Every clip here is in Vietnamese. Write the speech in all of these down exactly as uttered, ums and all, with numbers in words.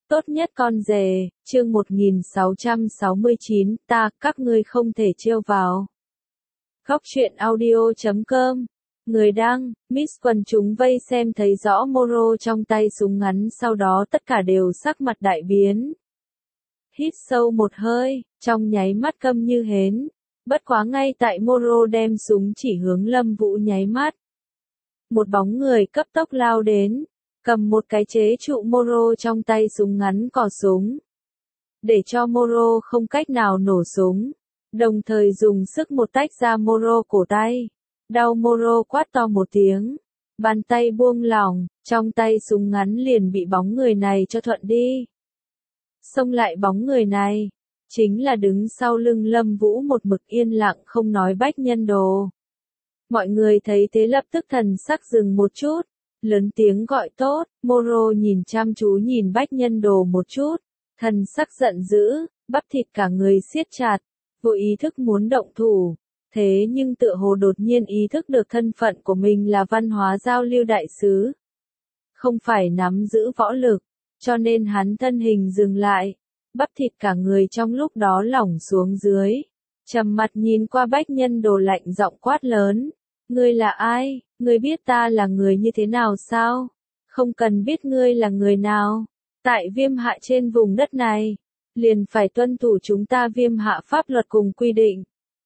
Tốt nhất con rể, chương một nghìn sáu trăm sáu mươi chín, ta, các ngươi không thể trêu vào. Góc truyện audio chấm com. Người đăng, Miss quần chúng vây xem thấy rõ Moro trong tay súng ngắn, sau đó tất cả đều sắc mặt đại biến. Hít sâu một hơi, trong nháy mắt câm như hến. Bất quá ngay tại Moro đem súng chỉ hướng Lâm Vũ nháy mắt. Một bóng người cấp tốc lao đến, cầm một cái chế trụ Moro trong tay súng ngắn cò súng. Để cho Moro không cách nào nổ súng, đồng thời dùng sức một tách ra Moro cổ tay. Đau Moro quát to một tiếng, bàn tay buông lỏng, trong tay súng ngắn liền bị bóng người này cho thuận đi. Xông lại bóng người này, chính là đứng sau lưng Lâm Vũ một mực yên lặng không nói Bách Nhân Đồ. Mọi người thấy thế lập tức thần sắc dừng một chút, lớn tiếng gọi tốt. Moro nhìn chăm chú nhìn Bách Nhân Đồ một chút, thần sắc giận dữ, bắp thịt cả người siết chặt, vô ý thức muốn động thủ. Thế nhưng tựa hồ đột nhiên ý thức được thân phận của mình là văn hóa giao lưu đại sứ, không phải nắm giữ võ lực, cho nên hắn thân hình dừng lại, bắp thịt cả người trong lúc đó lỏng xuống dưới. Trầm mặt nhìn qua Bách Nhân Đồ lạnh giọng quát lớn, ngươi là ai, ngươi biết ta là người như thế nào sao? Không cần biết ngươi là người nào, tại Viêm Hạ trên vùng đất này, liền phải tuân thủ chúng ta Viêm Hạ pháp luật cùng quy định.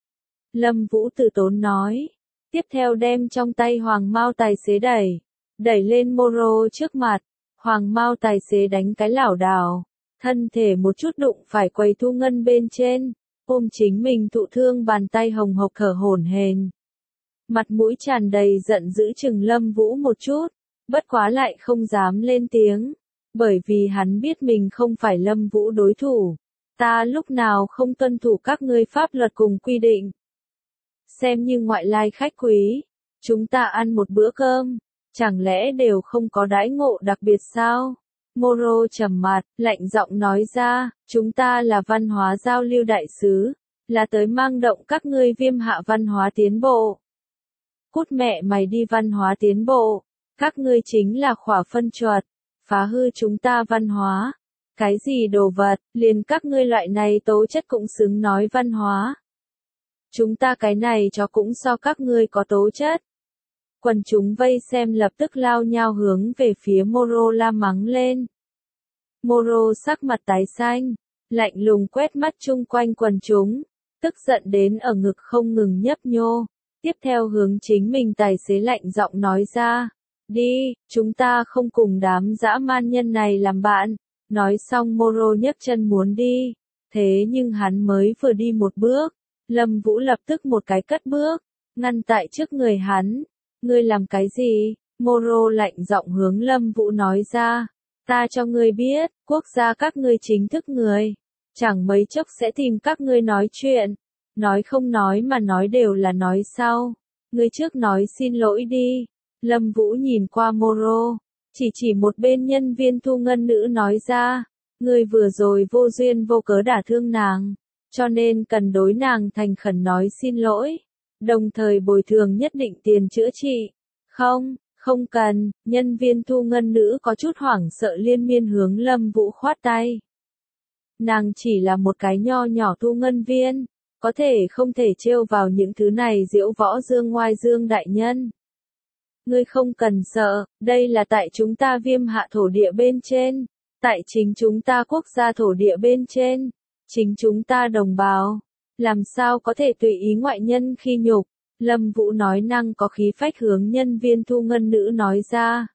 Lâm Vũ từ tốn nói, tiếp theo đem trong tay Hoàng Mao tài xế đẩy, đẩy lên Moro trước mặt. Hoàng Mao tài xế đánh cái lảo đảo, thân thể một chút đụng phải quầy thu ngân bên trên, ôm chính mình thụ thương bàn tay hồng hộc thở hổn hển. Mặt mũi tràn đầy giận dữ chừng Lâm Vũ một chút, bất quá lại không dám lên tiếng, bởi vì hắn biết mình không phải Lâm Vũ đối thủ. Ta lúc nào không tuân thủ các ngươi pháp luật cùng quy định. Xem như ngoại lai khách quý, chúng ta ăn một bữa cơm, chẳng lẽ đều không có đãi ngộ đặc biệt sao? Moro trầm mặt, lạnh giọng nói ra, chúng ta là văn hóa giao lưu đại sứ, là tới mang động các ngươi Viêm Hạ văn hóa tiến bộ. Cút mẹ mày đi văn hóa tiến bộ, các ngươi chính là khỏa phân chuột, phá hư chúng ta văn hóa. Cái gì đồ vật, liền các ngươi loại này tố chất cũng xứng nói văn hóa. Chúng ta cái này cho cũng so các ngươi có tố chất. Quần chúng vây xem lập tức lao nhao hướng về phía Moro la mắng lên. Moro sắc mặt tái xanh, lạnh lùng quét mắt chung quanh quần chúng, tức giận đến ở ngực không ngừng nhấp nhô. Tiếp theo hướng chính mình tài xế lạnh giọng nói ra, đi, chúng ta không cùng đám dã man nhân này làm bạn. Nói xong Moro nhấc chân muốn đi, thế nhưng hắn mới vừa đi một bước, Lâm Vũ lập tức một cái cất bước, ngăn tại trước người hắn. Ngươi làm cái gì? Moro lạnh giọng hướng Lâm Vũ nói ra, ta cho ngươi biết, quốc gia các ngươi chính thức người, chẳng mấy chốc sẽ tìm các ngươi nói chuyện, nói không nói mà nói đều là nói sau, ngươi trước nói xin lỗi đi. Lâm Vũ nhìn qua Moro, chỉ chỉ một bên nhân viên thu ngân nữ nói ra, ngươi vừa rồi vô duyên vô cớ đả thương nàng, cho nên cần đối nàng thành khẩn nói xin lỗi, đồng thời bồi thường nhất định tiền chữa trị. Không, không cần, nhân viên thu ngân nữ có chút hoảng sợ liên miên hướng Lâm Vũ khoát tay. Nàng chỉ là một cái nho nhỏ thu ngân viên, có thể không thể trêu vào những thứ này diễu võ dương ngoai dương đại nhân. Ngươi không cần sợ, đây là tại chúng ta Viêm Hạ thổ địa bên trên, tại chính chúng ta quốc gia thổ địa bên trên, chính chúng ta đồng bào, làm sao có thể tùy ý ngoại nhân khi nhục. Lâm Vũ nói năng có khí phách hướng nhân viên thu ngân nữ nói ra.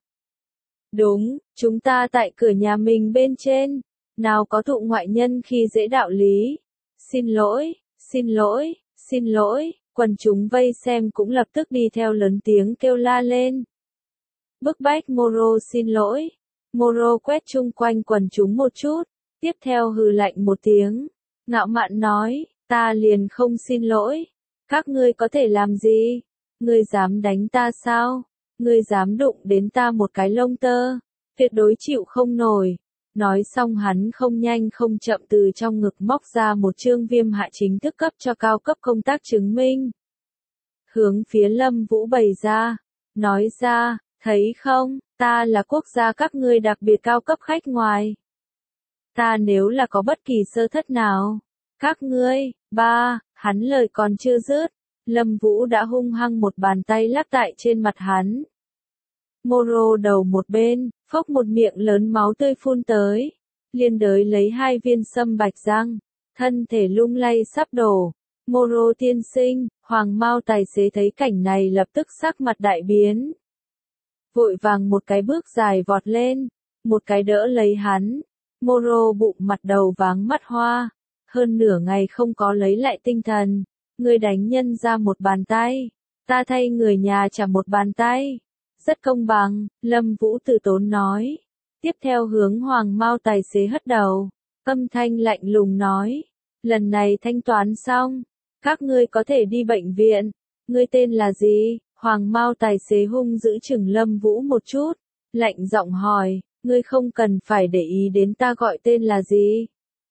Đúng, chúng ta tại cửa nhà mình bên trên, nào có thụ ngoại nhân khi dễ đạo lý. Xin lỗi, xin lỗi, xin lỗi. Quần chúng vây xem cũng lập tức đi theo lớn tiếng kêu la lên. Bức bách Moro xin lỗi. Moro quét chung quanh quần chúng một chút, tiếp theo hừ lạnh một tiếng, ngạo mạn nói, ta liền không xin lỗi. Các ngươi có thể làm gì? Ngươi dám đánh ta sao? Ngươi dám đụng đến ta một cái lông tơ? Tuyệt đối chịu không nổi. Nói xong hắn không nhanh không chậm từ trong ngực móc ra một chương Viêm Hạ chính thức cấp cho cao cấp công tác chứng minh. Hướng phía Lâm Vũ bày ra, nói ra, thấy không, ta là quốc gia các ngươi đặc biệt cao cấp khách ngoài. Ta nếu là có bất kỳ sơ thất nào, các ngươi, ba, hắn lời còn chưa dứt, Lâm Vũ đã hung hăng một bàn tay lắc tại trên mặt hắn. Moro đầu một bên, phốc một miệng lớn máu tươi phun tới, liên đới lấy hai viên sâm bạch răng, thân thể lung lay sắp đổ. Moro tiên sinh, Hoàng Mao tài xế thấy cảnh này lập tức sắc mặt đại biến. Vội vàng một cái bước dài vọt lên, một cái đỡ lấy hắn. Moro bụng mặt đầu váng mắt hoa, hơn nửa ngày không có lấy lại tinh thần. Người đánh nhân ra một bàn tay, ta thay người nhà trả một bàn tay. Rất công bằng, Lâm Vũ từ tốn nói. Tiếp theo hướng Hoàng Mao tài xế hất đầu, âm thanh lạnh lùng nói. Lần này thanh toán xong, các ngươi có thể đi bệnh viện. Ngươi tên là gì? Hoàng Mao tài xế hung dữ chừng Lâm Vũ một chút, lạnh giọng hỏi, ngươi không cần phải để ý đến ta gọi tên là gì.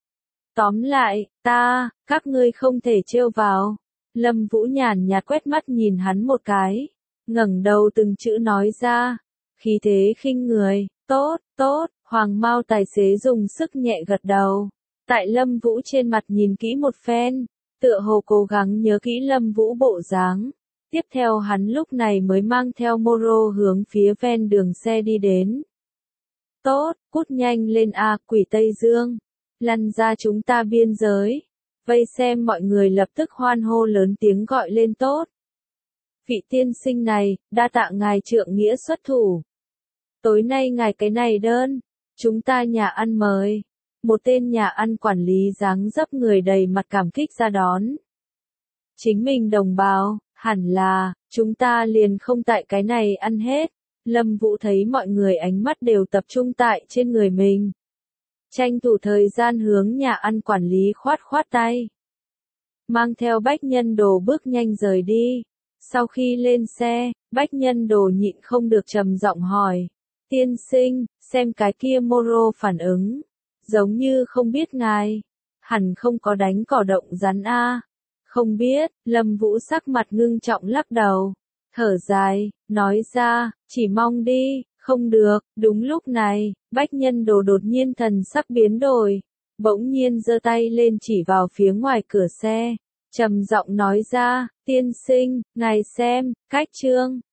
Tóm lại, ta, các ngươi không thể trêu vào. Lâm Vũ nhàn nhạt quét mắt nhìn hắn một cái, ngẩng đầu từng chữ nói ra, khí thế khinh người, tốt, tốt. Hoàng Mao tài xế dùng sức nhẹ gật đầu, tại Lâm Vũ trên mặt nhìn kỹ một phen, tựa hồ cố gắng nhớ kỹ Lâm Vũ bộ dáng. Tiếp theo hắn lúc này mới mang theo Moro hướng phía ven đường xe đi đến. Tốt, cút nhanh lên a, quỷ Tây Dương, lăn ra chúng ta biên giới. Vây xem mọi người lập tức hoan hô lớn tiếng gọi lên tốt. Vị tiên sinh này, đa tạ ngài trượng nghĩa xuất thủ. Tối nay ngài cái này đơn, chúng ta nhà ăn mời. Một tên nhà ăn quản lý dáng dấp người đầy mặt cảm kích ra đón. Chính mình đồng bào, hẳn là, chúng ta liền không tại cái này ăn hết. Lâm Vũ thấy mọi người ánh mắt đều tập trung tại trên người mình. Tranh thủ thời gian hướng nhà ăn quản lý khoát khoát tay. Mang theo Bách Nhân Đồ bước nhanh rời đi. Sau khi lên xe, Bách Nhân Đồ nhịn không được trầm giọng hỏi. Tiên sinh, xem cái kia Moro phản ứng. Giống như không biết ngài. Hẳn không có đánh cỏ động rắn a. Không biết, Lâm Vũ sắc mặt ngưng trọng lắc đầu. Thở dài, nói ra, chỉ mong đi. Không được, đúng lúc này, Bách Nhân Đồ đột nhiên thần sắc biến đổi, bỗng nhiên giơ tay lên chỉ vào phía ngoài cửa xe, trầm giọng nói ra, tiên sinh, ngài xem, cách chương,